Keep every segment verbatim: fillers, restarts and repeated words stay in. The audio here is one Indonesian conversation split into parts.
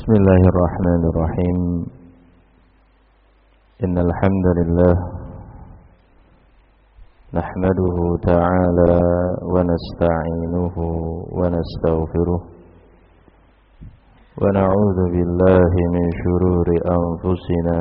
Bismillahirrahmanirrahim. Innal hamdalillah nahmaduhu ta'ala wa nasta'inuhu wa nastaghfiruh wa na'udzu billahi min shururi anfusina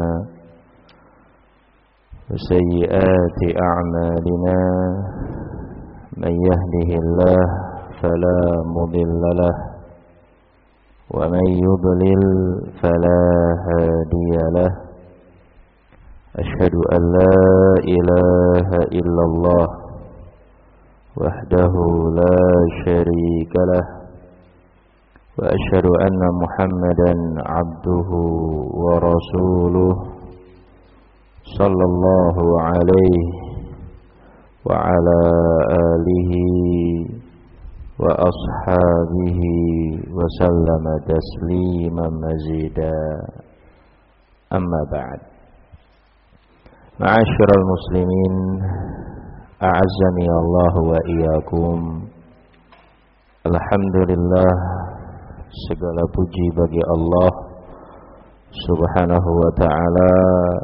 wa sayyiati a'malina. Man yahdihillah fala mudilla lahu wa man yudlil fala hadiya lahu. Asyhadu an la ilaha illallah wahdahu la syarika lah wa asyhadu anna Muhammadan abduhu wa rasuluh sallallahu alaihi wa ala alihi wa ashabihi wa sallama tasliman mazida. Amma ba'd. Ma'asyiral muslimin, a'azzani Allah wa iyyakum. Alhamdulillah, segala puji bagi Allah Subhanahu wa ta'ala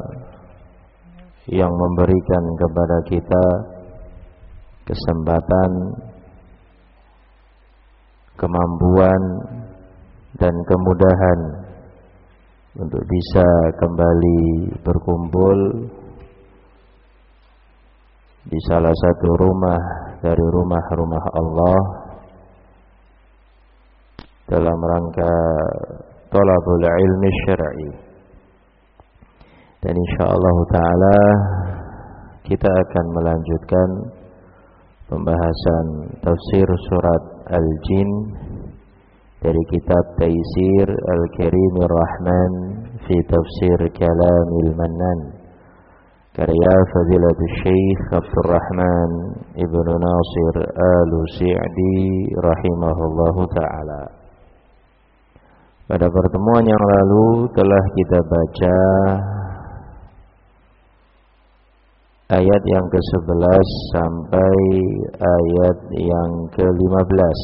yang memberikan kepada kita kesempatan, kemampuan dan kemudahan untuk bisa kembali berkumpul di salah satu rumah dari rumah-rumah Allah dalam rangka thalabul ilmi syar'i. Dan insyaallah taala kita akan melanjutkan pembahasan tafsir surat Al-Jin dari kitab Taisir Al-Karimir Rahman fi Tafsir Kalamil Mannan, karya Fadilatul Syekh Abdul Rahman Ibnu Nasir Al-Sa'di rahimahullahu ta'ala. Pada pertemuan yang lalu telah kita baca ayat yang ke sebelas sampai ayat yang ke lima belas.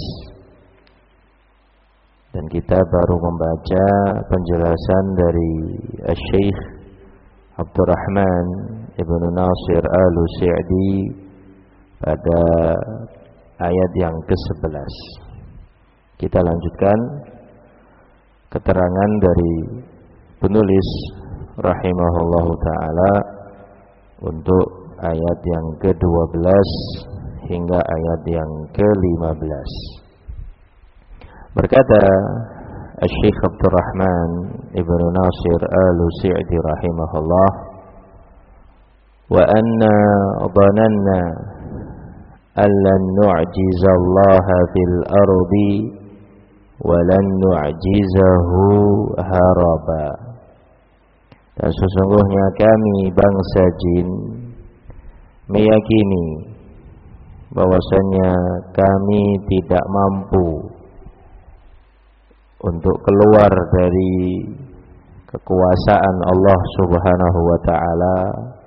Dan kita baru membaca penjelasan dari Syekh Abdul Rahman Ibnu Nasir Al-Sa'di pada ayat yang ke sebelas. Kita lanjutkan keterangan dari penulis rahimahullahu ta'ala untuk ayat yang ke dua belas hingga ayat yang ke lima belas. Berkata Syekh Abdul Rahman Ibnu Nasir Al-Sa'di rahimahullah, wa anna dhananna allan nu'jizallaha fil ardi wa lan nu'jizahu haraba. Dan sesungguhnya kami bangsa jin meyakini bahwasanya kami tidak mampu untuk keluar dari kekuasaan Allah Subhanahu wa ta'ala,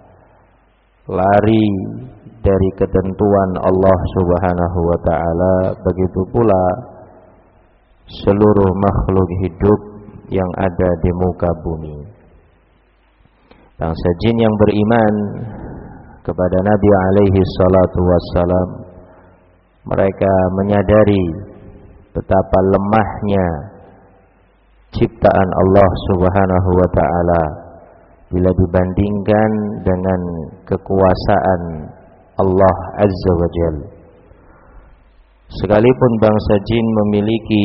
lari dari ketentuan Allah Subhanahu wa ta'ala. Begitu pula seluruh makhluk hidup yang ada di muka bumi. Bangsa jin yang beriman kepada Nabi alaihi salatu wassalam, mereka menyadari betapa lemahnya ciptaan Allah Subhanahu wa ta'ala bila dibandingkan dengan kekuasaan Allah Azza wa Jalla. Sekalipun bangsa jin memiliki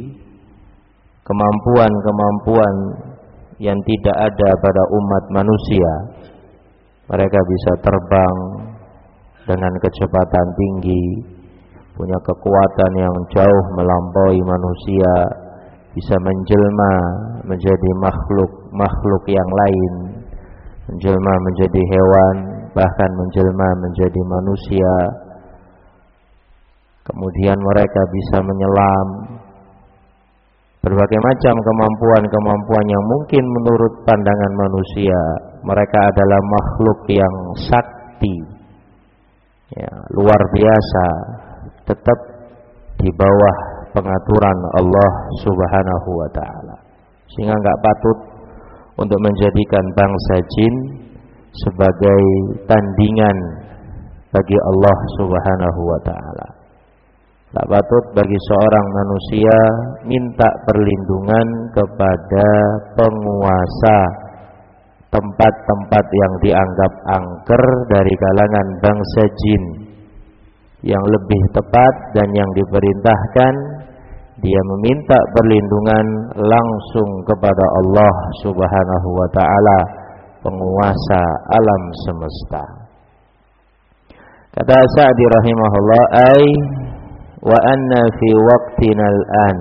kemampuan-kemampuan yang tidak ada pada umat manusia, mereka bisa terbang dengan kecepatan tinggi, punya kekuatan yang jauh melampaui manusia, bisa menjelma menjadi makhluk-makhluk yang lain, menjelma menjadi hewan, bahkan menjelma menjadi manusia. Kemudian mereka bisa menyelam, berbagai macam kemampuan-kemampuan yang mungkin menurut pandangan manusia mereka adalah makhluk yang sakti, ya, luar biasa, tetap di bawah pengaturan Allah Subhanahu wa ta'ala. sehingga enggak patut untuk menjadikan bangsa jin sebagai tandingan bagi Allah Subhanahu wa taala. Tak patut bagi seorang manusia minta perlindungan kepada penguasa tempat-tempat yang dianggap angker dari kalangan bangsa jin. Yang lebih tepat dan yang diperintahkan, dia meminta perlindungan langsung kepada Allah Subhanahu wa taala, penguasa alam semesta. Kata Sa'di rahimahullah, ai wa anna fi waqtina al-an,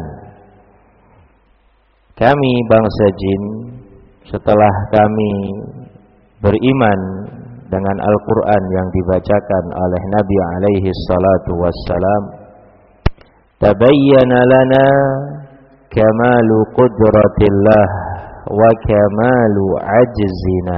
kami bangsa jin setelah kami beriman dengan Al-Quran yang dibacakan oleh Nabi alaihi salatu wassalam, tabayyana lana kamalu qudratillah wa kamalu ajzina,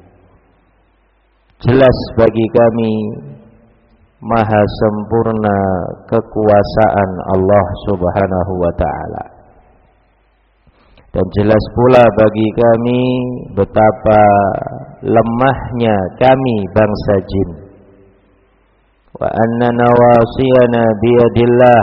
jelas bagi kami maha sempurna kekuasaan Allah Subhanahu wa ta'ala, dan jelas pula bagi kami betapa lemahnya kami bangsa jin. Wa anna nawasiyana biyadillah,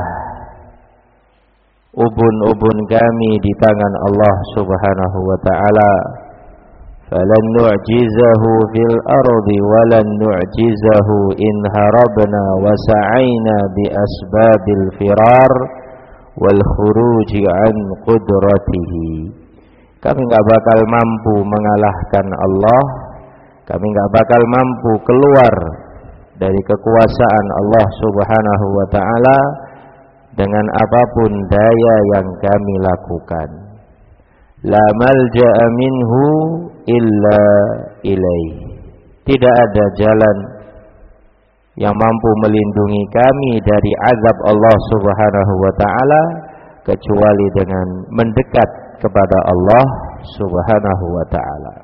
ubun-ubun kami di tangan Allah Subhanahu wa ta'ala. Falan nu'jizahu fil ardi walan nu'jizahu in harabna wa sa'ayna bi asbabil firar wal khuruji an qudratihi. Kami enggak bakal mampu mengalahkan Allah, kami enggak bakal mampu keluar dari kekuasaan Allah Subhanahu wa taala dengan apapun daya yang kami lakukan. La malja'a minhu illa ilaih, tidak ada jalan yang mampu melindungi kami dari azab Allah Subhanahu wa taala kecuali dengan mendekat kepada Allah Subhanahu wa taala.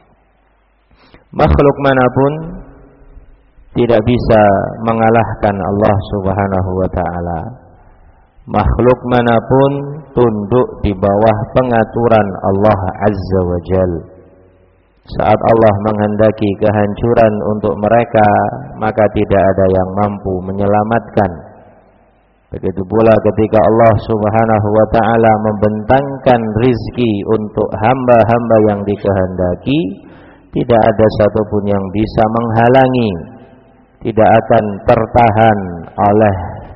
Makhluk manapun tidak bisa mengalahkan Allah Subhanahu wa taala. Makhluk manapun tunduk di bawah pengaturan Allah Azza wa Jal. Saat Allah menghendaki kehancuran untuk mereka, maka tidak ada yang mampu menyelamatkan. Begitu pula ketika Allah Subhanahu wa ta'ala membentangkan rizki untuk hamba-hamba yang dikehendaki, tidak ada satupun yang bisa menghalangi, tidak akan tertahan oleh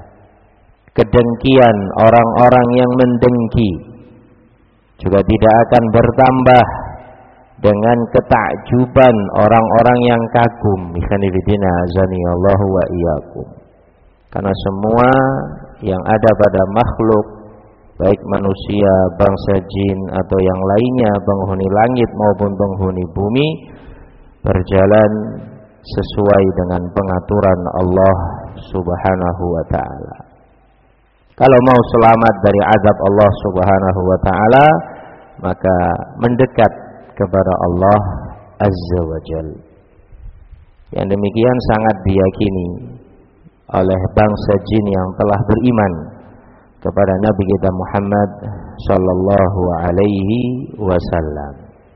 kedengkian orang-orang yang mendengki, juga tidak akan bertambah dengan ketakjuban orang-orang yang kagum. Ikhwanifidina azani Allahu wa iyyakum. Karena semua yang ada pada makhluk, baik manusia, bangsa jin atau yang lainnya, penghuni langit maupun penghuni bumi, berjalan sesuai dengan pengaturan Allah Subhanahu wa ta'ala. Kalau mau selamat dari azab Allah Subhanahu wa ta'ala, maka mendekat kepada Allah Azza wa Jal. Yang demikian sangat diyakini oleh bangsa jin yang telah beriman kepada Nabi kita Muhammad sallallahu alaihi wasallam.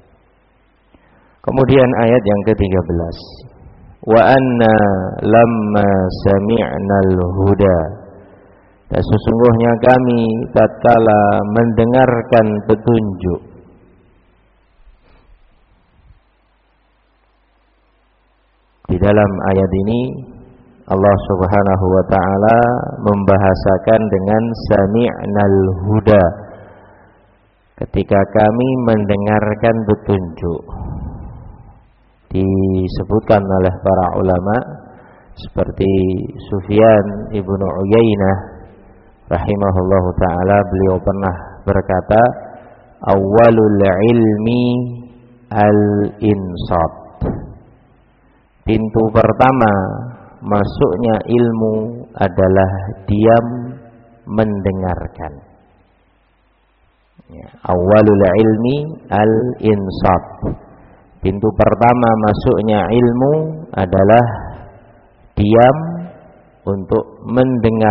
Kemudian ayat yang ketiga belas, wa anna lamma sami'nal huda, dan sesungguhnya kami tatkala mendengarkan petunjuk. Di dalam ayat ini Allah Subhanahu wa ta'ala membahasakan dengan sami'nal huda, ketika kami mendengarkan petunjuk. Disebutkan oleh para ulama seperti Sufyan ibnu Uyainah rahimahullahu ta'ala, beliau pernah berkata, awwalul ilmi al-insat, pintu pertama masuknya ilmu adalah diam mendengarkan. Ya, awwalul ilmi al-insat, pintu pertama masuknya ilmu adalah diam untuk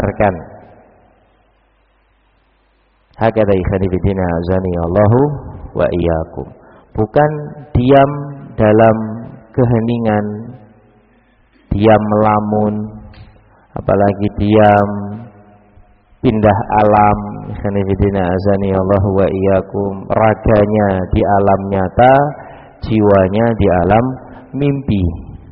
mendengarkan. Hakadha ikhwanifidina azani Allahu wa iyyakum. Bukan diam dalam keheningan, diam melamun, apalagi diam pindah alam, khanifidina azani Allah wa iyyakum, raganya di alam nyata, jiwanya di alam mimpi.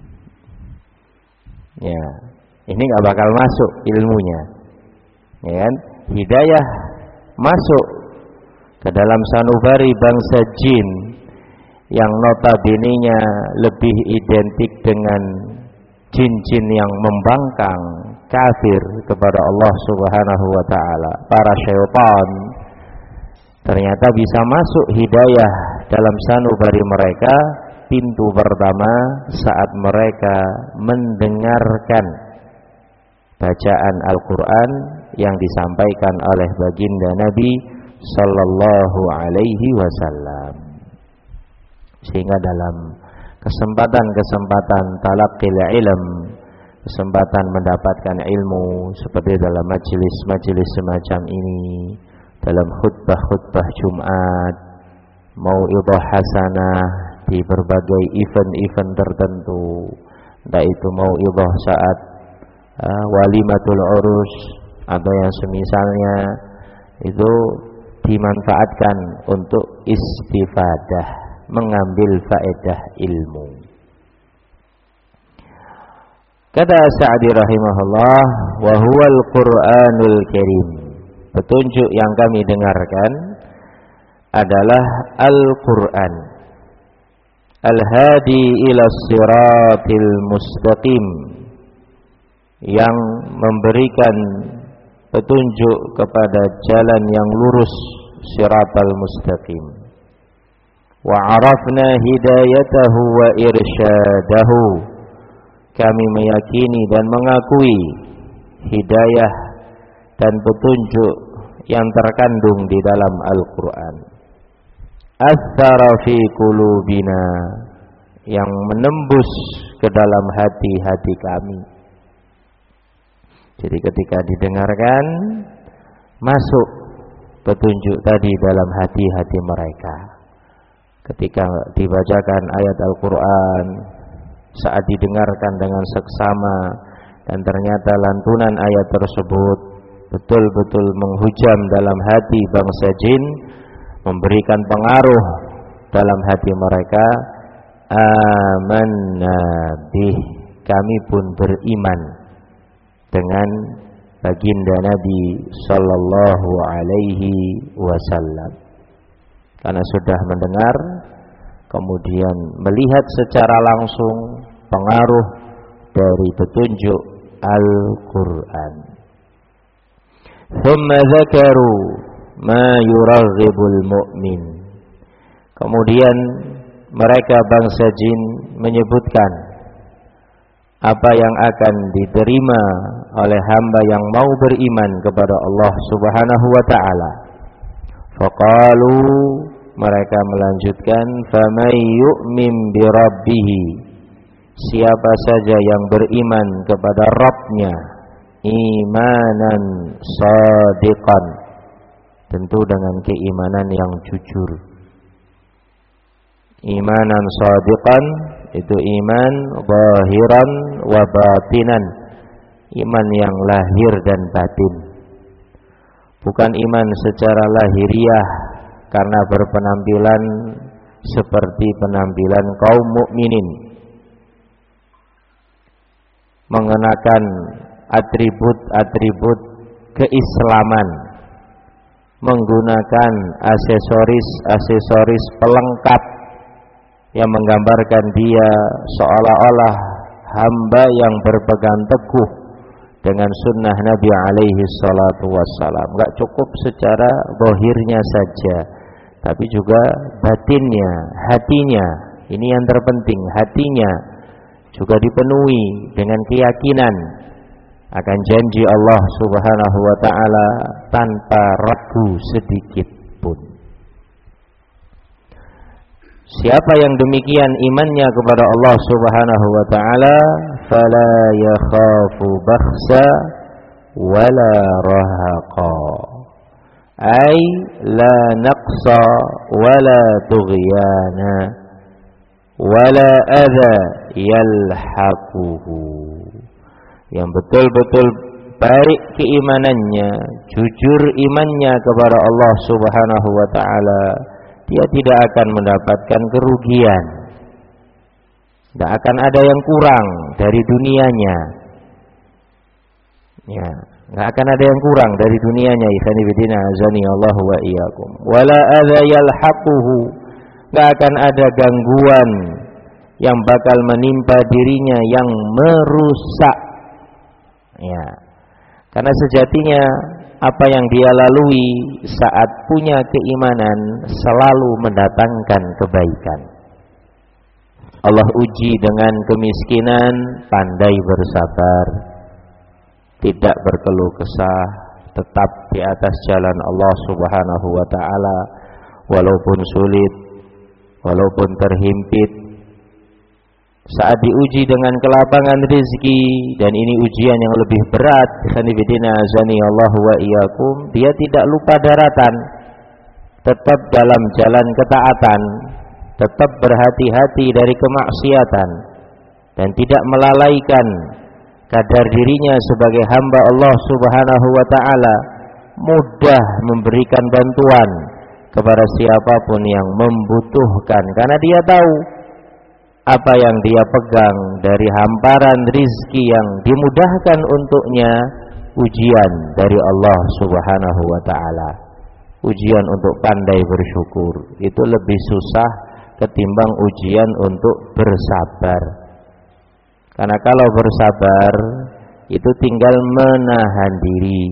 Ya, ini nggak bakal masuk ilmunya, ya kan? Hidayah masuk ke dalam sanubari bangsa jin yang notabene-nya lebih identik dengan jin-jin yang membangkang, kafir kepada Allah Subhanahu wa taala. Para syaitan ternyata bisa masuk hidayah dalam sanubari mereka. Pintu pertama saat mereka mendengarkan bacaan Al-Quran yang disampaikan oleh baginda Nabi sallallahu alaihi wasallam. Sehingga dalam kesempatan-kesempatan talaqqil ilm, kesempatan mendapatkan ilmu seperti dalam majelis-majelis semacam ini, dalam khutbah-khutbah Jumat, mau'idhah hasanah di berbagai event-event tertentu, entah itu mau'idhah saat uh, walimatul urus atau yang semisalnya, itu dimanfaatkan untuk istifadah, mengambil faedah ilmu. Kata Sa'di rahimahullah, wa huwal Qur'anul Karim. Petunjuk yang kami dengarkan adalah Al-Qur'an, Al-Hadi ila siratil mustaqim, yang memberikan petunjuk kepada jalan yang lurus, siratal mustaqim. Wa arafna hidayatahu wa irsyadahu. Kami meyakini dan mengakui hidayah dan petunjuk yang terkandung di dalam Al-Quran. Athara fi qulubina, yang menembus ke dalam hati-hati kami. Jadi ketika didengarkan, masuk petunjuk tadi dalam hati-hati mereka. Ketika dibacakan ayat Al-Quran, saat didengarkan dengan seksama, dan ternyata lantunan ayat tersebut betul-betul menghujam dalam hati bangsa jin, memberikan pengaruh dalam hati mereka, amanna bih, kami pun beriman dengan baginda Nabi sallallahu alaihi wasallam. Karena sudah mendengar, kemudian melihat secara langsung pengaruh dari petunjuk Al-Quran. Thumma dzakaru ma yuraghibul mu'min. Kemudian mereka bangsa jin menyebutkan apa yang akan diterima oleh hamba yang mau beriman kepada Allah Subhanahu wa taala. Faqalu, mereka melanjutkan, famay yu'min bi rabbih, siapa saja yang beriman kepada Rabbnya, imanan shadiqan, tentu dengan keimanan yang jujur. Imanan shadiqan itu iman zahiran wa batinan, iman yang lahir dan batin. Bukan iman secara lahiriah karena berpenampilan seperti penampilan kaum mukminin, mengenakan atribut-atribut keislaman, menggunakan aksesoris-aksesoris pelengkap yang menggambarkan dia seolah-olah hamba yang berpegang teguh dengan sunnah Nabi alaihi salatu wassalam. Gak cukup secara zahirnya saja, tapi juga batinnya, hatinya. Ini yang terpenting, hatinya juga dipenuhi dengan keyakinan akan janji Allah Subhanahu wa taala tanpa ragu sedikit pun. Siapa yang demikian imannya kepada Allah Subhanahu wa taala, fala yakhafu bakhsa wala rahaqa, ay la naqsa wala tughyana wala adza yalhaquhu, yang betul-betul baik keimanannya, jujur imannya kepada Allah Subhanahu wa taala, dia tidak akan mendapatkan kerugian, tidak akan ada yang kurang dari dunianya, ya, tidak akan ada yang kurang dari dunianya. Ikhwani fillah azani Allah wa iyyakum. Wala adza yalhaquhu, tidak akan ada gangguan yang bakal menimpa dirinya yang merusak, ya. Karena sejatinya apa yang dia lalui saat punya keimanan selalu mendatangkan kebaikan. Allah uji dengan kemiskinan, pandai bersabar, tidak berkeluh kesah, tetap di atas jalan Allah Subhanahu wa taala walaupun sulit, walaupun terhimpit. Saat diuji dengan kelapangan rezeki, dan ini ujian yang lebih berat, sanibidina azani Allah wa iyyakum, dia tidak lupa daratan, tetap dalam jalan ketaatan, tetap berhati-hati dari kemaksiatan, dan tidak melalaikan kadar dirinya sebagai hamba Allah Subhanahu wa taala, mudah memberikan bantuan kepada siapapun yang membutuhkan, karena dia tahu apa yang dia pegang dari hamparan rizki yang dimudahkan untuknya, ujian dari Allah Subhanahu wa ta'ala. Ujian untuk pandai bersyukur itu lebih susah ketimbang ujian untuk bersabar. Karena kalau bersabar itu tinggal menahan diri,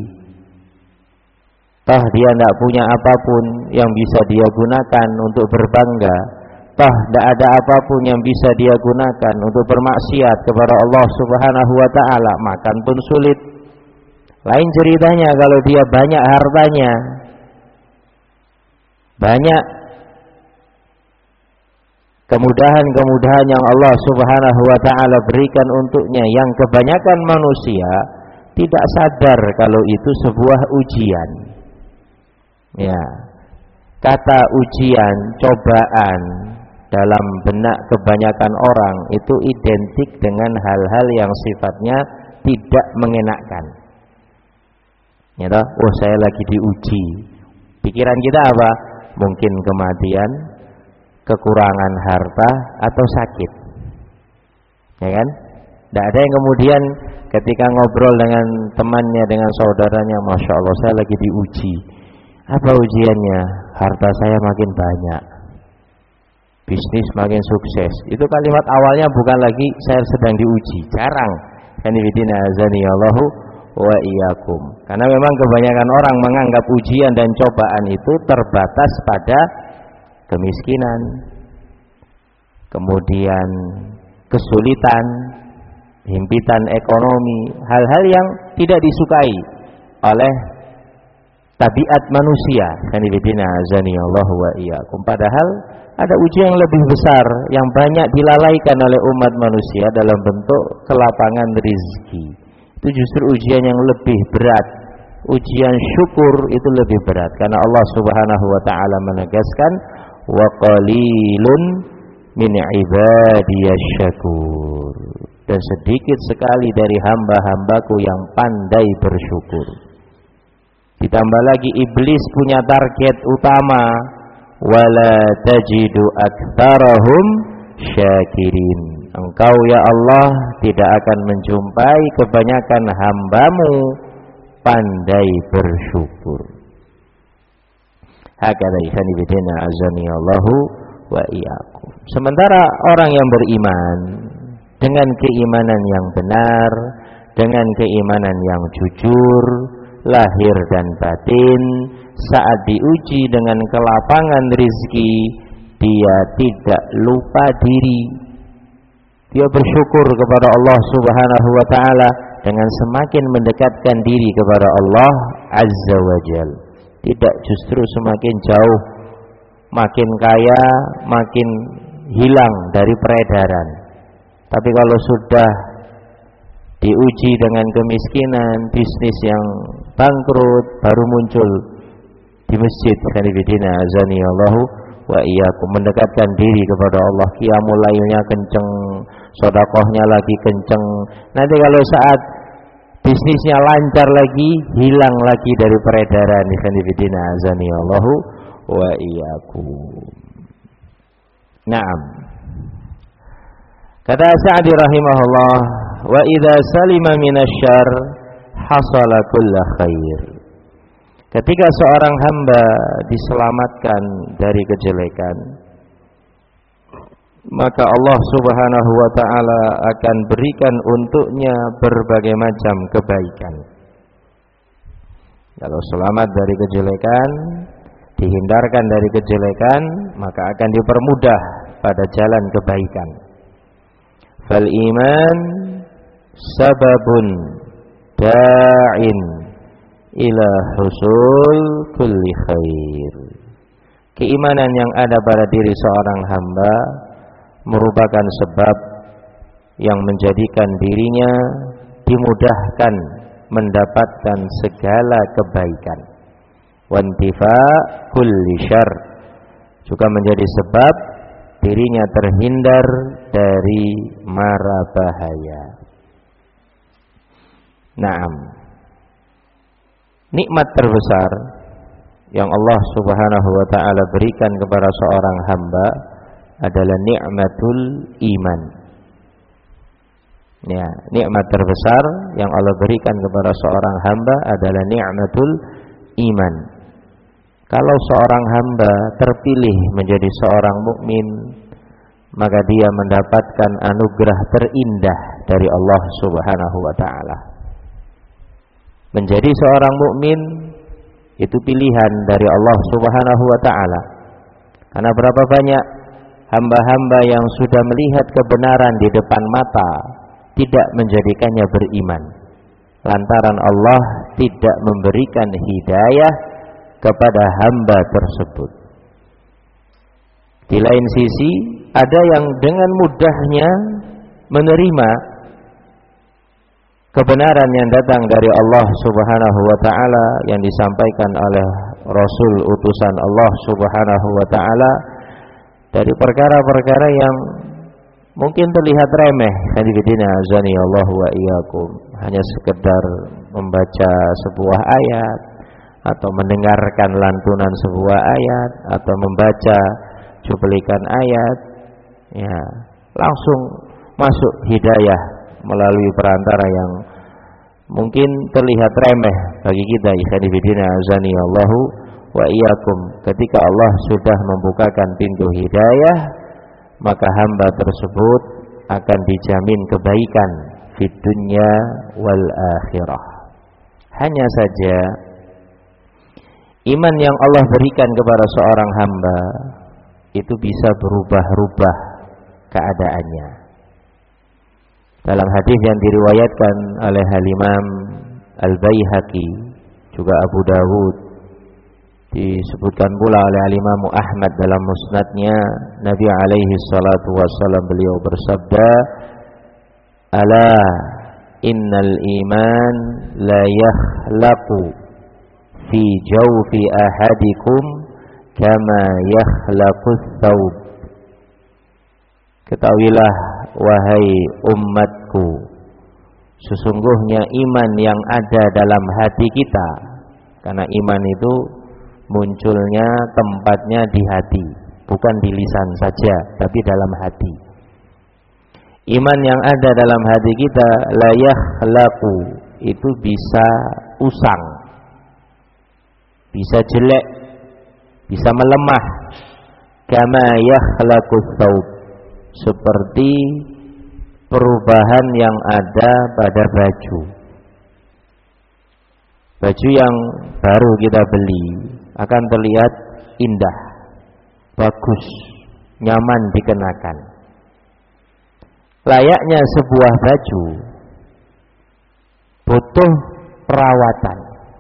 toh dia tidak punya apapun yang bisa dia gunakan untuk berbangga, toh tidak ada apapun yang bisa dia gunakan untuk bermaksiat kepada Allah Subhanahu wa ta'ala, makan pun sulit. Lain ceritanya kalau dia banyak hartanya, banyak kemudahan-kemudahan yang Allah Subhanahu wa ta'ala berikan untuknya, yang kebanyakan manusia tidak sadar kalau itu sebuah ujian. Ya, kata ujian, cobaan dalam benak kebanyakan orang itu identik dengan hal-hal yang sifatnya tidak mengenakkan. Ya toh, oh saya lagi diuji. Pikiran kita apa? Mungkin kematian, kekurangan harta, atau sakit. Ya kan? Tidak ada yang kemudian ketika ngobrol dengan temannya, dengan saudaranya, Masya Allah saya lagi diuji. Apa ujiannya? Harta saya makin banyak, bisnis makin sukses. Itu kalimat awalnya bukan lagi saya sedang diuji. Jarang. Kanibidina azani Allahu wa iyyakum. Karena memang kebanyakan orang menganggap ujian dan cobaan itu terbatas pada kemiskinan, kemudian kesulitan, himpitan ekonomi, hal-hal yang tidak disukai oleh tabiat manusia. Kanibidina azani Allahu wa iyyakum. Padahal ada ujian yang lebih besar yang banyak dilalaikan oleh umat manusia dalam bentuk kelapangan rezeki. Itu justru ujian yang lebih berat. Ujian syukur itu lebih berat, karena Allah Subhanahu wa taala menegaskan wa qalilun min ibadiyasy syakur, dan sedikit sekali dari hamba-hambaku yang pandai bersyukur. Ditambah lagi iblis punya target utama, wala tajidu aktsarahum syakirin. Engkau ya Allah tidak akan menjumpai kebanyakan hambamu pandai bersyukur. Hakadha ikhani bidina azani Allahu wa iyyakum. Sementara orang yang beriman dengan keimanan yang benar, dengan keimanan yang jujur, lahir dan batin, saat diuji dengan kelapangan rezeki, dia tidak lupa diri. Dia bersyukur kepada Allah Subhanahu wa taala dengan semakin mendekatkan diri kepada Allah Azza wa Jal. Tidak justru semakin jauh, makin kaya, makin hilang dari peredaran. Tapi kalau sudah diuji dengan kemiskinan, bisnis yang bangkrut, baru muncul di masjid, khanifidina azanillahu wa iyyakum, mendekatkan diri kepada Allah, qiyamul lailnya kenceng, sedekahnya lagi kenceng. Nanti kalau saat bisnisnya lancar lagi, hilang lagi dari peredaran, khanifidina azanillahu wa iyyakum. Naam. Kata Sa'di rahimahullah, wa idza salima minasyarr hasala kullu khair. Ketika seorang hamba diselamatkan dari kejelekan, maka Allah Subhanahu wa taala akan berikan untuknya berbagai macam kebaikan. Kalau selamat dari kejelekan, dihindarkan dari kejelekan, maka akan dipermudah pada jalan kebaikan. Fal iman sababun da'in ila husul kulli khair. Keimanan yang ada pada diri seorang hamba merupakan sebab yang menjadikan dirinya dimudahkan mendapatkan segala kebaikan. Wantifa kulli syarr, juga menjadi sebab dirinya terhindar dari mara bahaya. Naam. Nikmat terbesar yang Allah Subhanahu wa taala berikan kepada seorang hamba adalah nikmatul iman. Ya, nikmat terbesar yang Allah berikan kepada seorang hamba adalah nikmatul iman. Kalau seorang hamba terpilih menjadi seorang mukmin, maka dia mendapatkan anugerah terindah dari Allah Subhanahu wa taala. Menjadi seorang mukmin itu pilihan dari Allah Subhanahu wa taala. Karena berapa banyak hamba-hamba yang sudah melihat kebenaran di depan mata tidak menjadikannya beriman, lantaran Allah tidak memberikan hidayah kepada hamba tersebut. Di lain sisi, ada yang dengan mudahnya menerima kebenaran yang datang dari Allah Subhanahu wa taala yang disampaikan oleh Rasul utusan Allah Subhanahu wa taala dari perkara-perkara yang mungkin terlihat remeh, hadidina azani Allah wa iyyakum, hanya sekedar membaca sebuah ayat atau mendengarkan lantunan sebuah ayat atau membaca cuplikan ayat, ya langsung masuk hidayah melalui perantara yang mungkin terlihat remeh bagi kita, ikhwanifidina azani Allahu wa iyyakum. Ketika Allah sudah membukakan pintu hidayah, maka hamba tersebut akan dijamin kebaikan fid dunya wal akhirah. Hanya saja iman yang Allah berikan kepada seorang hamba itu bisa berubah-ubah keadaannya. Dalam hadis yang diriwayatkan oleh Al-Imam Al-Baihaqi, juga Abu Dawud, disebutkan pula oleh Al-Imam Ahmad dalam musnadnya, Nabi alaihi salatu wassalam beliau bersabda, "Ala innal iman la yakhlaqu fi jawfi ahadikum kama yakhlaqus thawb." Ketahuilah wahai umatku, sesungguhnya iman yang ada dalam hati kita, karena iman itu munculnya tempatnya di hati, bukan di lisan saja, tapi dalam hati. Iman yang ada dalam hati kita la yakhlaqu, itu bisa usang, bisa jelek, bisa melemah, kama yakhlaqus thawb, seperti perubahan yang ada pada baju. Baju yang baru kita beli akan terlihat indah, bagus, nyaman dikenakan. Layaknya sebuah baju butuh perawatan.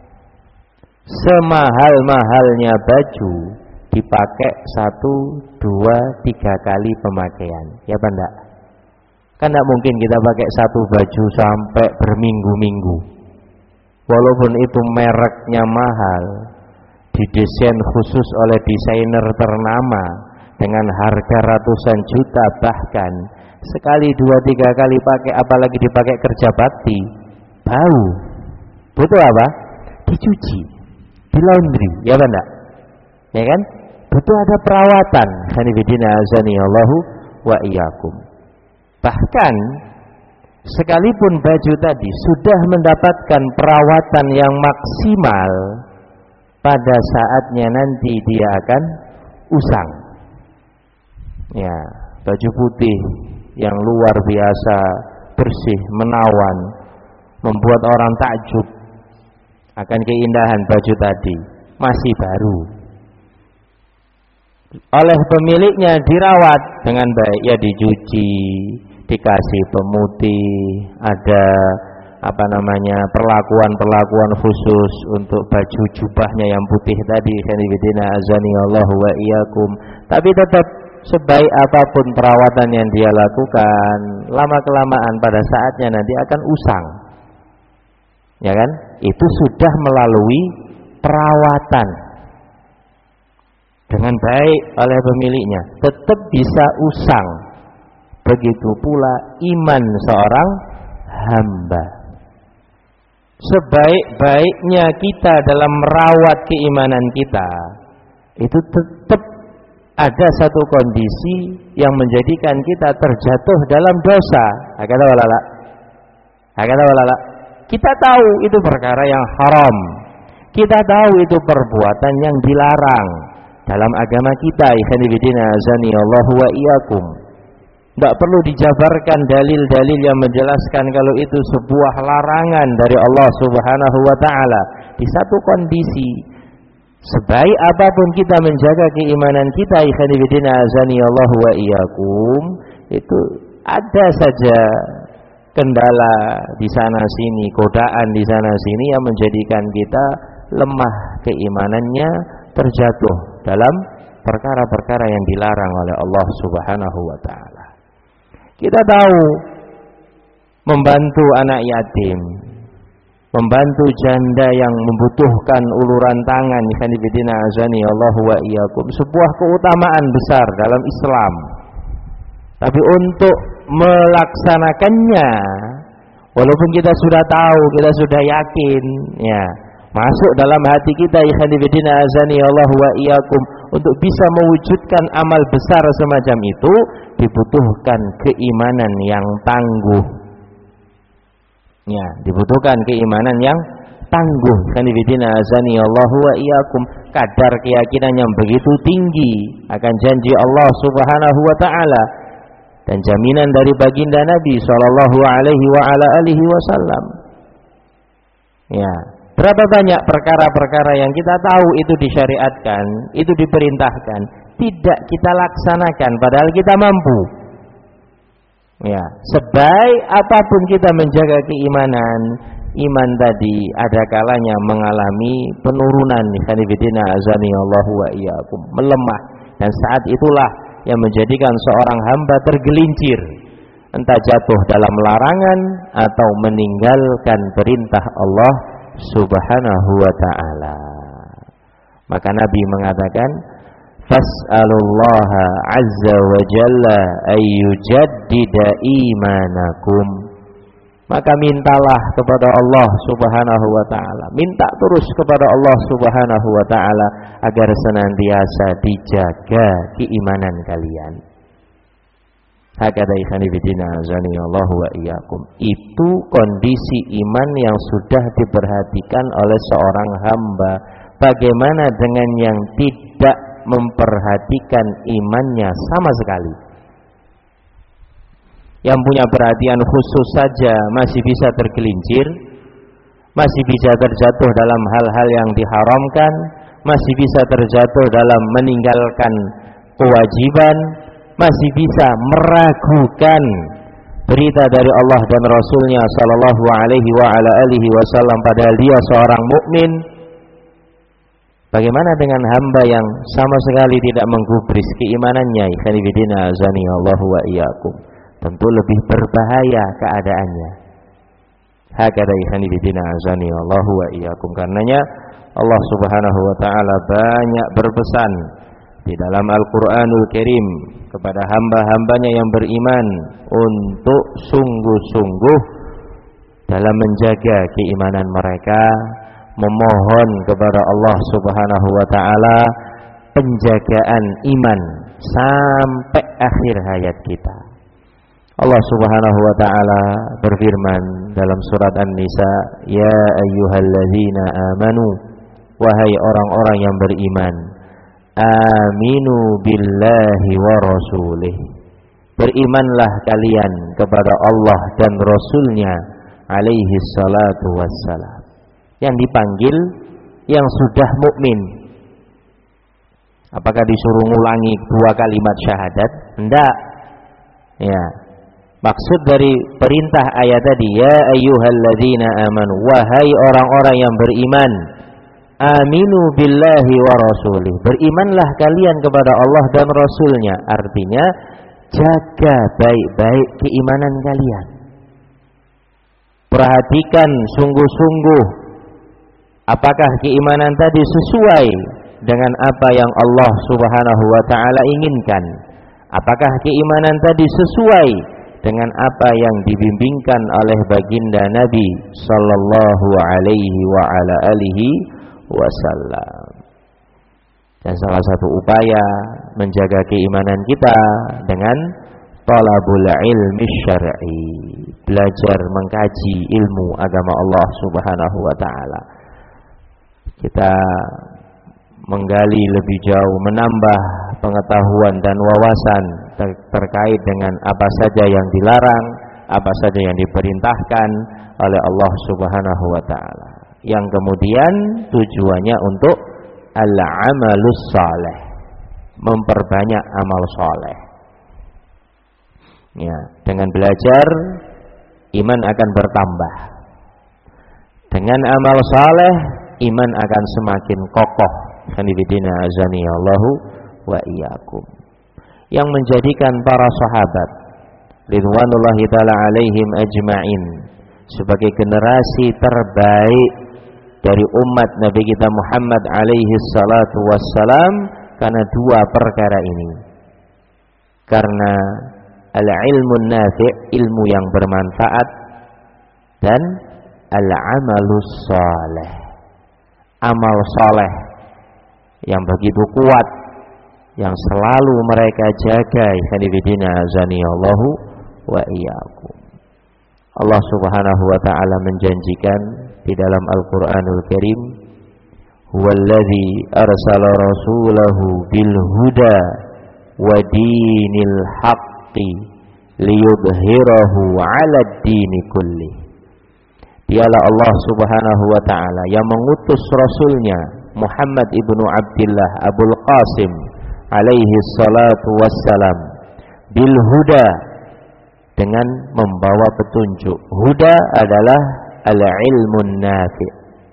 Semahal-mahalnya baju dipakai satu, dua, tiga kali pemakaian, ya apa enggak? Kan enggak mungkin kita pakai satu baju sampai berminggu-minggu. Walaupun itu mereknya mahal, didesain khusus oleh desainer ternama dengan harga ratusan juta, bahkan sekali dua tiga kali pakai, apalagi dipakai kerja bakti, bau. Butuh apa? Dicuci, di laundry, ya kan enggak? Ya kan? Butuh ada perawatan. Hanifidina azani Allahu wa iyyakum. Bahkan sekalipun baju tadi sudah mendapatkan perawatan yang maksimal, pada saatnya nanti dia akan usang. Ya, baju putih yang luar biasa bersih, menawan, membuat orang takjub akan keindahan baju tadi, masih baru, oleh pemiliknya dirawat dengan baik, ya dicuci, dikasih pemutih, ada apa namanya perlakuan-perlakuan khusus untuk baju jubahnya yang putih tadi. Khanifidina azani Allahu wa iyyakum. Tapi tetap sebaik apapun perawatan yang dia lakukan, lama kelamaan pada saatnya nanti akan usang, ya kan? Itu sudah melalui perawatan dengan baik oleh pemiliknya, tetap bisa usang. Begitu pula iman seorang hamba. Sebaik-baiknya kita dalam merawat keimanan kita, itu tetap ada satu kondisi yang menjadikan kita terjatuh dalam dosa. Hakata walala. Hakata walala. Kita tahu itu perkara yang haram. Kita tahu itu perbuatan yang dilarang dalam agama kita. Ikhwanifidina azani Allahu wa iyyakum. Tidak perlu dijabarkan dalil-dalil yang menjelaskan kalau itu sebuah larangan dari Allah Subhanahu wa ta'ala. Di satu kondisi, sebaik apapun kita menjaga keimanan kita, ikhwanifidina azani Allahu wa iyyakum, itu ada saja kendala di sana sini, godaan di sana sini yang menjadikan kita lemah keimanannya, terjatuh dalam perkara-perkara yang dilarang oleh Allah Subhanahu wa ta'ala. Kita tahu membantu anak yatim, membantu janda yang membutuhkan uluran tangan, ikhwanifidina azani Allahu wa iyyakum, sebuah keutamaan besar dalam Islam. Tapi untuk melaksanakannya, walaupun kita sudah tahu, kita sudah yakin, ya, masuk dalam hati kita, ikhwanifidina azani Allahu wa iyyakum, untuk bisa mewujudkan amal besar semacam itu dibutuhkan keimanan yang tangguh. Ya, dibutuhkan keimanan yang tangguh. Ikhwanifidina azani Allahu wa iyyakum, kadar keyakinan yang begitu tinggi akan janji Allah Subhanahu wa taala dan jaminan dari baginda Nabi sallallahu alaihi wa ala alihi wasallam. Ya, berapa banyak perkara-perkara yang kita tahu itu disyariatkan, itu diperintahkan, tidak kita laksanakan padahal kita mampu. Ya, sebaik apapun kita menjaga keimanan, iman tadi ada kalanya mengalami penurunan, ikhwanifidina azani Allahu wa iyyakum, melemah, dan saat itulah yang menjadikan seorang hamba tergelincir, entah jatuh dalam larangan atau meninggalkan perintah Allah Subhanahu wa ta'ala. Maka Nabi mengatakan, fas'alullaha azza wa jalla ayyujaddida imanakum. Maka mintalah kepada Allah Subhanahu wa ta'ala, minta terus kepada Allah Subhanahu wa ta'ala agar senantiasa dijaga keimanan kalian. Hakada ikhwanifidina azani Allahu wa iyyakum. Itu kondisi iman yang sudah diperhatikan oleh seorang hamba. Bagaimana dengan yang tidak memperhatikan imannya sama sekali? Yang punya perhatian khusus saja masih bisa tergelincir, masih bisa terjatuh dalam hal-hal yang diharamkan, masih bisa terjatuh dalam meninggalkan kewajiban, masih bisa meragukan berita dari Allah dan Rasulnya sallallahu alaihi wa ala alihi wasallam padahal dia seorang mukmin. Bagaimana dengan hamba yang sama sekali tidak menggubris keimanannya? Ikhwanifidina azani Allahu wa iyyakum. Tentu lebih berbahaya keadaannya. Hakada ikhwanifidina azani Allahu wa iyyakum. Karenanya Allah Subhanahu wa taala banyak berpesan di dalam Al-Qur'anul Karim kepada hamba-hambanya yang beriman untuk sungguh-sungguh dalam menjaga keimanan mereka, memohon kepada Allah Subhanahu wa taala penjagaan iman sampai akhir hayat kita. Allah Subhanahu wa taala berfirman dalam surat An-Nisa, "Ya ayyuhalladzina amanu," wahai orang-orang yang beriman, "aminu billahi wa rasulih." Berimanlah kalian kepada Allah dan Rasulnya alaihi salatu wassalam. Yang dipanggil yang sudah mukmin. Apakah disuruh ngulangi dua kalimat syahadat? Enggak. Ya. Maksud dari perintah ayat tadi, ya ayyuhalladzina amanu, wahai orang-orang yang beriman, aminu billahi wa rasulih. Berimanlah kalian kepada Allah dan Rasulnya. Artinya jaga baik-baik keimanan kalian. Perhatikan sungguh-sungguh apakah keimanan tadi sesuai dengan apa yang Allah Subhanahu wa taala inginkan. Apakah keimanan tadi sesuai dengan apa yang dibimbingkan oleh baginda Nabi sallallahu alaihi wa ala alihi wasallam. Dan salah satu upaya menjaga keimanan kita dengan talabul ilmi syar'i, belajar mengkaji ilmu agama Allah Subhanahu wa taala. Kita menggali lebih jauh, menambah pengetahuan dan wawasan ter terkait dengan apa saja yang dilarang, apa saja yang diperintahkan oleh Allah Subhanahu wa taala. Yang kemudian tujuannya untuk al-amalus saleh, memperbanyak amal saleh. Ya, dengan belajar iman akan bertambah. Dengan amal saleh iman akan semakin kokoh. Khanifidina azani Allahu wa iyyakum. Yang menjadikan para sahabat ridwanullahi taala alaihim ajma'in sebagai generasi terbaik dari umat Nabi kita Muhammad alaihi salatu wassalam karena dua perkara ini. Karena al-ilmun nafi', ilmu yang bermanfaat, dan al-amalus saleh, amal saleh yang begitu kuat, yang selalu mereka jaga. Khanifidina azani Allahu wa iyyakum. Allah Subhanahu wa taala menjanjikan di dalam Al-Qur'anul Karim, "Huwallazi arsala rasulahu bil huda wa dinil haqqi liyudhhirahu 'alad dini kulli." Dialah Allah Subhanahu wa taala yang mengutus rasulnya Muhammad ibnu Abdullah Abul Qasim alaihi salatu wassalam bil huda, dengan membawa petunjuk. Huda adalah al-ilmun nafi',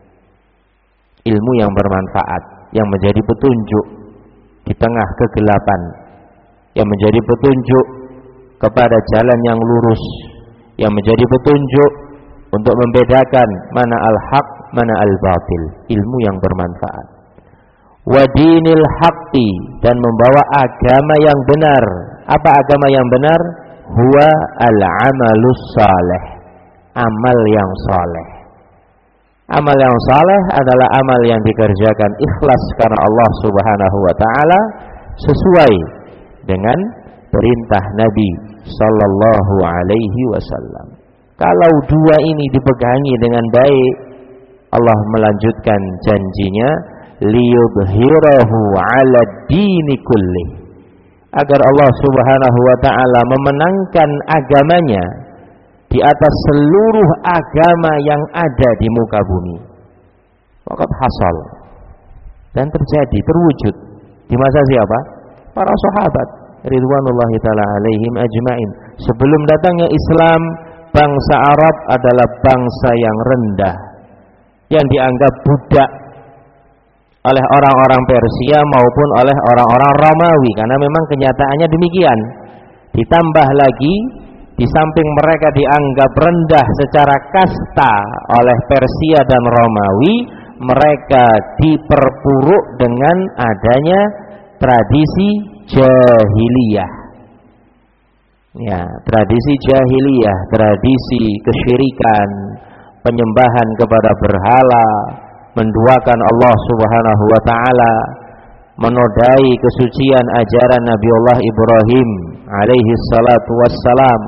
ilmu yang bermanfaat, yang menjadi petunjuk di tengah kegelapan, yang menjadi petunjuk kepada jalan yang lurus, yang menjadi petunjuk untuk membedakan mana al-haq, mana al-batil, ilmu yang bermanfaat. Wa dinil haqqi, dan membawa agama yang benar. Apa agama yang benar? Huwa al-amalus saleh, amal yang saleh. Amal yang saleh adalah amal yang dikerjakan ikhlas karena Allah Subhanahu wa taala, sesuai dengan perintah Nabi sallallahu alaihi wasallam. Kalau dua ini dipegangi dengan baik, Allah melanjutkan janjinya, liyudhhirahu 'ala dini kulli, agar Allah Subhanahu wa taala memenangkan agamanya di atas seluruh agama yang ada di muka bumi. Waqad hasal, dan terjadi, terwujud di masa siapa? Para sahabat ridwanullahi taala alaihim ajmain. Sebelum datangnya Islam, bangsa Arab adalah bangsa yang rendah, yang dianggap budak oleh orang-orang Persia maupun oleh orang-orang Romawi, karena memang kenyataannya demikian. Ditambah lagi, di samping mereka dianggap rendah secara kasta oleh Persia dan Romawi, mereka diperpuruk dengan adanya tradisi jahiliyah. Ya, tradisi jahiliyah, tradisi kesyirikan, penyembahan kepada berhala, menduakan Allah Subhanahu wa taala, menodai kesucian ajaran Nabiullah Ibrahim alaihi salatu wassalam.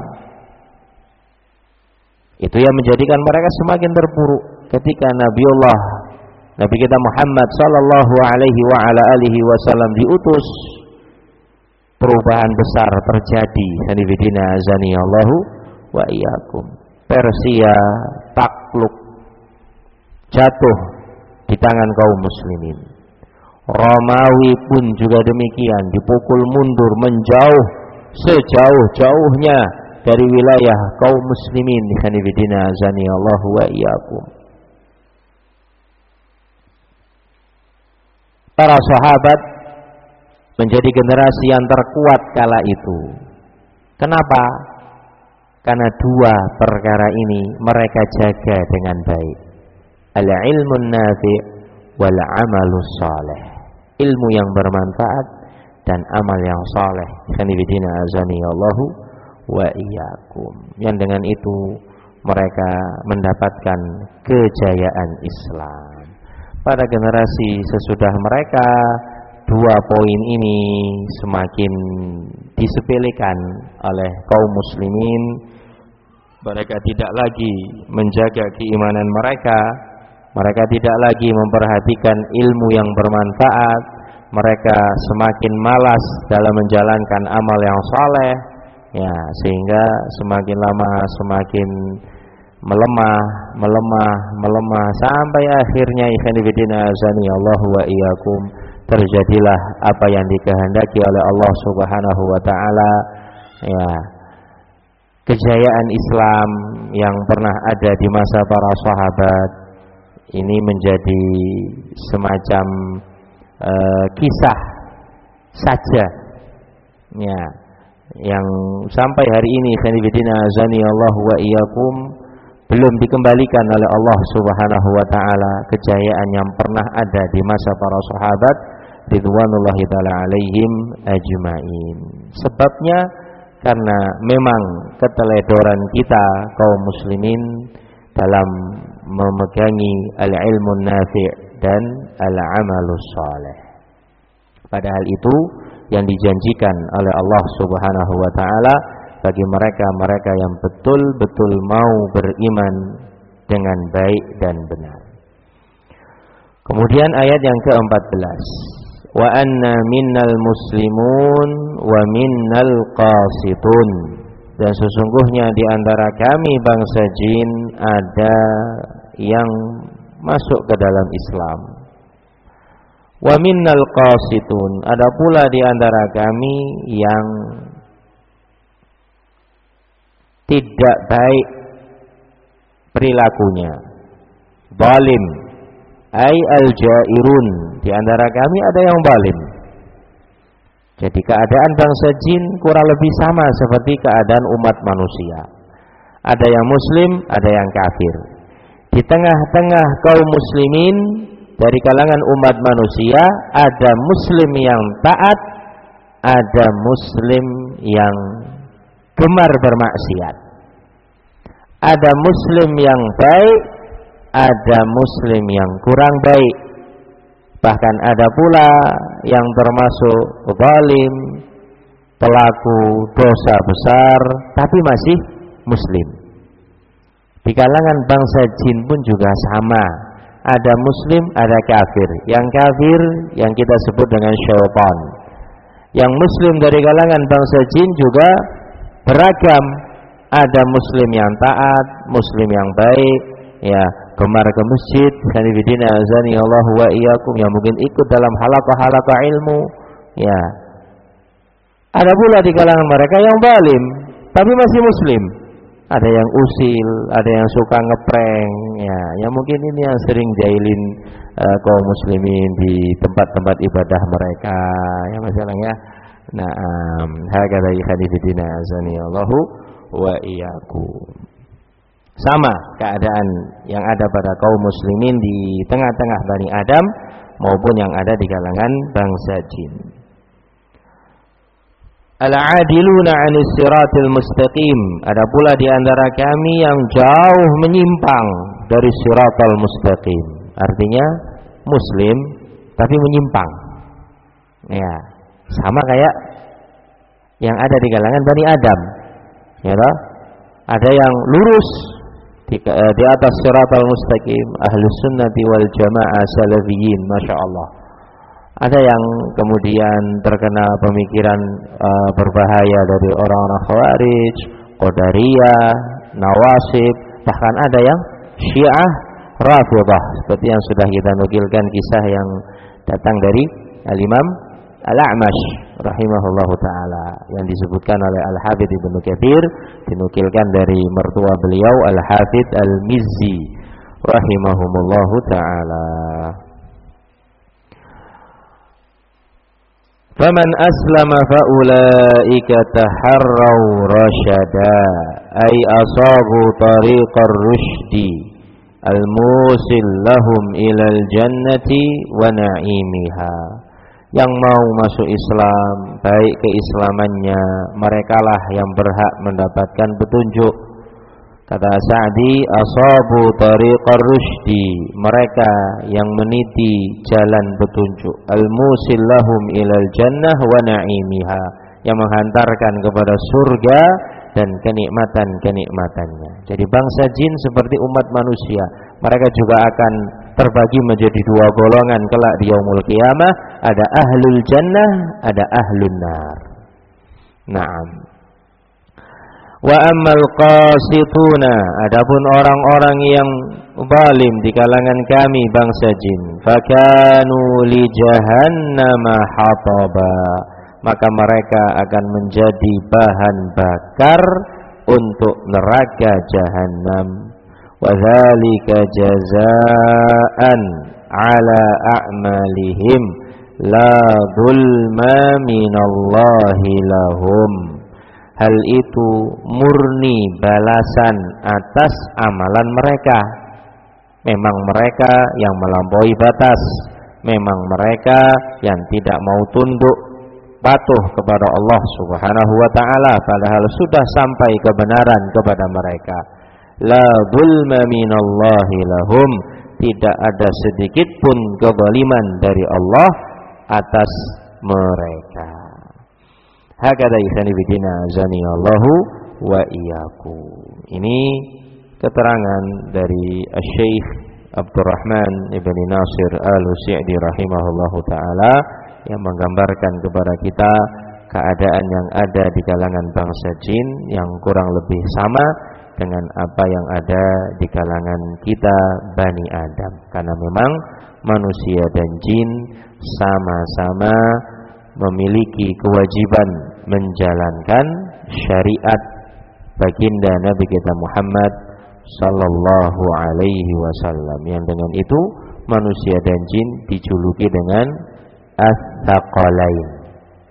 Itu yang menjadikan mereka semakin terpuruk ketika Nabiullah Nabi kita Muhammad sallallahu alaihi wa ala alihi wasallam diutus. Perubahan besar terjadi. Hanifidina azaniyallahu wa iyyakum. Persia takluk, jatuh di tangan kaum muslimin. Romawi pun juga demikian, dipukul mundur, menjauh sejauh-jauhnya dari wilayah kaum muslimin. Hanifidina azaniyallahu wa iyyakum. Para sahabat menjadi generasi yang terkuat kala itu. Kenapa? Karena dua perkara ini mereka jaga dengan baik. Al-ilmun nafi' wal amalus salih. Ilmu yang bermanfaat dan amal yang saleh. Khanifidina azaniyallahu wa iyyakum. Yang dengan itu mereka mendapatkan kejayaan Islam. Pada generasi sesudah mereka, dua poin ini semakin disepelekan oleh kaum muslimin. Mereka tidak lagi menjaga keimanan mereka. Mereka tidak lagi memperhatikan ilmu yang bermanfaat. Mereka semakin malas dalam menjalankan amal yang saleh, ya, sehingga semakin lama semakin melemah, melemah, melemah sampai akhirnya ikhwanifidina azaniyallahu wa iyyakum, terjadilah apa yang dikehendaki oleh Allah Subhanahu wa taala, ya, kejayaan Islam yang pernah ada di masa para sahabat ini menjadi semacam uh, kisah saja, ya, yang sampai hari ini khanifidina azaniyallahu wa iyyakum belum dikembalikan oleh Allah Subhanahu wa taala kejayaan yang pernah ada di masa para sahabat ridwanullahi taala alaihim ajmain. Sebabnya karena memang keteledoran kita kaum muslimin dalam memegangi al-ilmun nafi' dan al-amalus saleh. Padahal itu yang dijanjikan oleh Allah Subhanahu wa taala bagi mereka-mereka yang betul-betul mau beriman dengan baik dan benar. Kemudian ayat yang keempat belas, wa anna minnal muslimun wa minnal qasitun, dan sesungguhnya di antara kami bangsa jin ada yang masuk ke dalam Islam. Wa minnal qasitun, ada pula di antara kami yang tidak baik perilakunya, zalim, ai al-jairun, di antara kami ada yang zalim. Jadi keadaan bangsa jin kurang lebih sama seperti keadaan umat manusia. Ada yang muslim, ada yang kafir. Di tengah-tengah kaum muslimin dari kalangan umat manusia ada muslim yang taat, ada muslim yang gemar bermaksiat. Ada muslim yang baik, ada muslim yang kurang baik. Bahkan ada pula yang termasuk zalim, pelaku dosa besar, tapi masih muslim. Di kalangan bangsa jin pun juga sama. Ada muslim, ada kafir. Yang kafir yang kita sebut dengan syaitan. Yang muslim dari kalangan bangsa jin juga beragam. Ada muslim yang taat, muslim yang baik, ya, gemar ke masjid, khanifidina azaniyallahu wa iyyakum, yang mungkin ikut dalam halaqah-halaqah ilmu, ya. Ada pula di kalangan mereka yang zalim, tapi masih muslim. Ada yang usil, ada yang suka ngeprank, ya, yang mungkin ini yang sering jahilin uh, kaum muslimin di tempat-tempat ibadah mereka, ya masalahnya. Nah, um, hakadha khanifidina azaniyallahu wa iyyakum. Sama keadaan yang ada pada kaum muslimin di tengah-tengah Bani Adam maupun yang ada di kalangan bangsa jin. Al-adiluna 'anis siratil mustaqim, ada pula di antara kami yang jauh menyimpang dari siratal mustaqim. Artinya muslim tapi menyimpang. Ya, sama kayak yang ada di kalangan Bani Adam. Ya toh? Ada yang lurus di, di atas siratal mustaqim, ahlus sunnati wal jamaah salafiyin, masya Allah. Ada yang kemudian terkena pemikiran uh, berbahaya dari orang-orang Khawarij, Qadariyah, Nawasib, bahkan ada yang Syiah Rafidhah, seperti yang sudah kita nukilkan kisah yang datang dari Al-Imam Al-A'mash rahimahullahu taala yang disebutkan oleh Al-Hafidz Ibnu Katsir, dinukilkan dari mertua beliau Al-Hafidz Al-Mizzi rahimahumullahu taala. Faman aslama faulaika taharraw rasyada ay asabu tariqar rusydi al-musil lahum ilal jannati wa na'imiha. Yang mau masuk Islam, baik keislamannya, merekalah yang berhak mendapatkan petunjuk. Kata Sa'di, asabu tariqar rusydi, mereka yang meniti jalan petunjuk. Al-musil lahum ilal jannah wa na'imiha, yang menghantarkan kepada surga dan kenikmatan-kenikmatannya. Jadi bangsa jin seperti umat manusia, mereka juga akan terbagi menjadi dua golongan kelak di yaumul qiyamah, ada ahlul jannah, ada ahlun nar. Naam. Wa ammal qasituna, adapun orang-orang yang zalim di kalangan kami bangsa jin, fakanu li jahannama hataba, maka mereka akan menjadi bahan bakar untuk neraka jahanam. Wa dzalika jazaa'an 'ala a'malihim la dzulma minallahi lahum. Hal itu murni balasan atas amalan mereka. Memang mereka yang melampaui batas, memang mereka yang tidak mau tunduk patuh kepada Allah Subhanahu wa taala, padahal sudah sampai kebenaran kepada mereka. La dzulma minallahi lahum, tidak ada sedikit pun kezaliman dari Allah atas mereka. Hakada ikhwani bidina azani Allahu wa iyyakum. Ini keterangan dari Syekh Abdurrahman Ibn Nasir Al-Sa'di rahimahullahu taala yang menggambarkan kepada kita keadaan yang ada di kalangan bangsa jin yang kurang lebih sama dengan apa yang ada di kalangan kita Bani Adam, karena memang manusia dan jin sama-sama memiliki kewajiban menjalankan syariat baginda Nabi kita Muhammad sallallahu alaihi wasallam, yang dengan itu manusia dan jin dijuluki dengan ats-tsaqalain.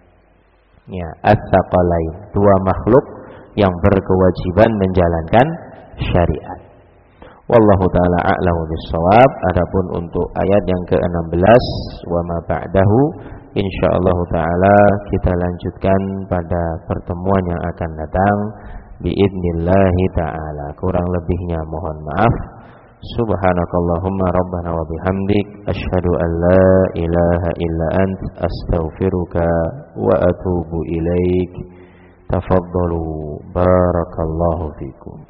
Ya, ats-tsaqalain, dua makhluk yang berkewajiban menjalankan syariat. Wallahu taala a'lamu bissawab. Adapun untuk ayat yang ke enam belas wa ma ba'dahu, insyaallah taala kita lanjutkan pada pertemuan yang akan datang biidznillah taala. Kurang lebihnya mohon maaf. Subhanakallahumma rabbana wa bihamdik asyhadu an la ilaha illa ant astaghfiruka wa atubu ilaik. Tafaddalu barakallahu fikum.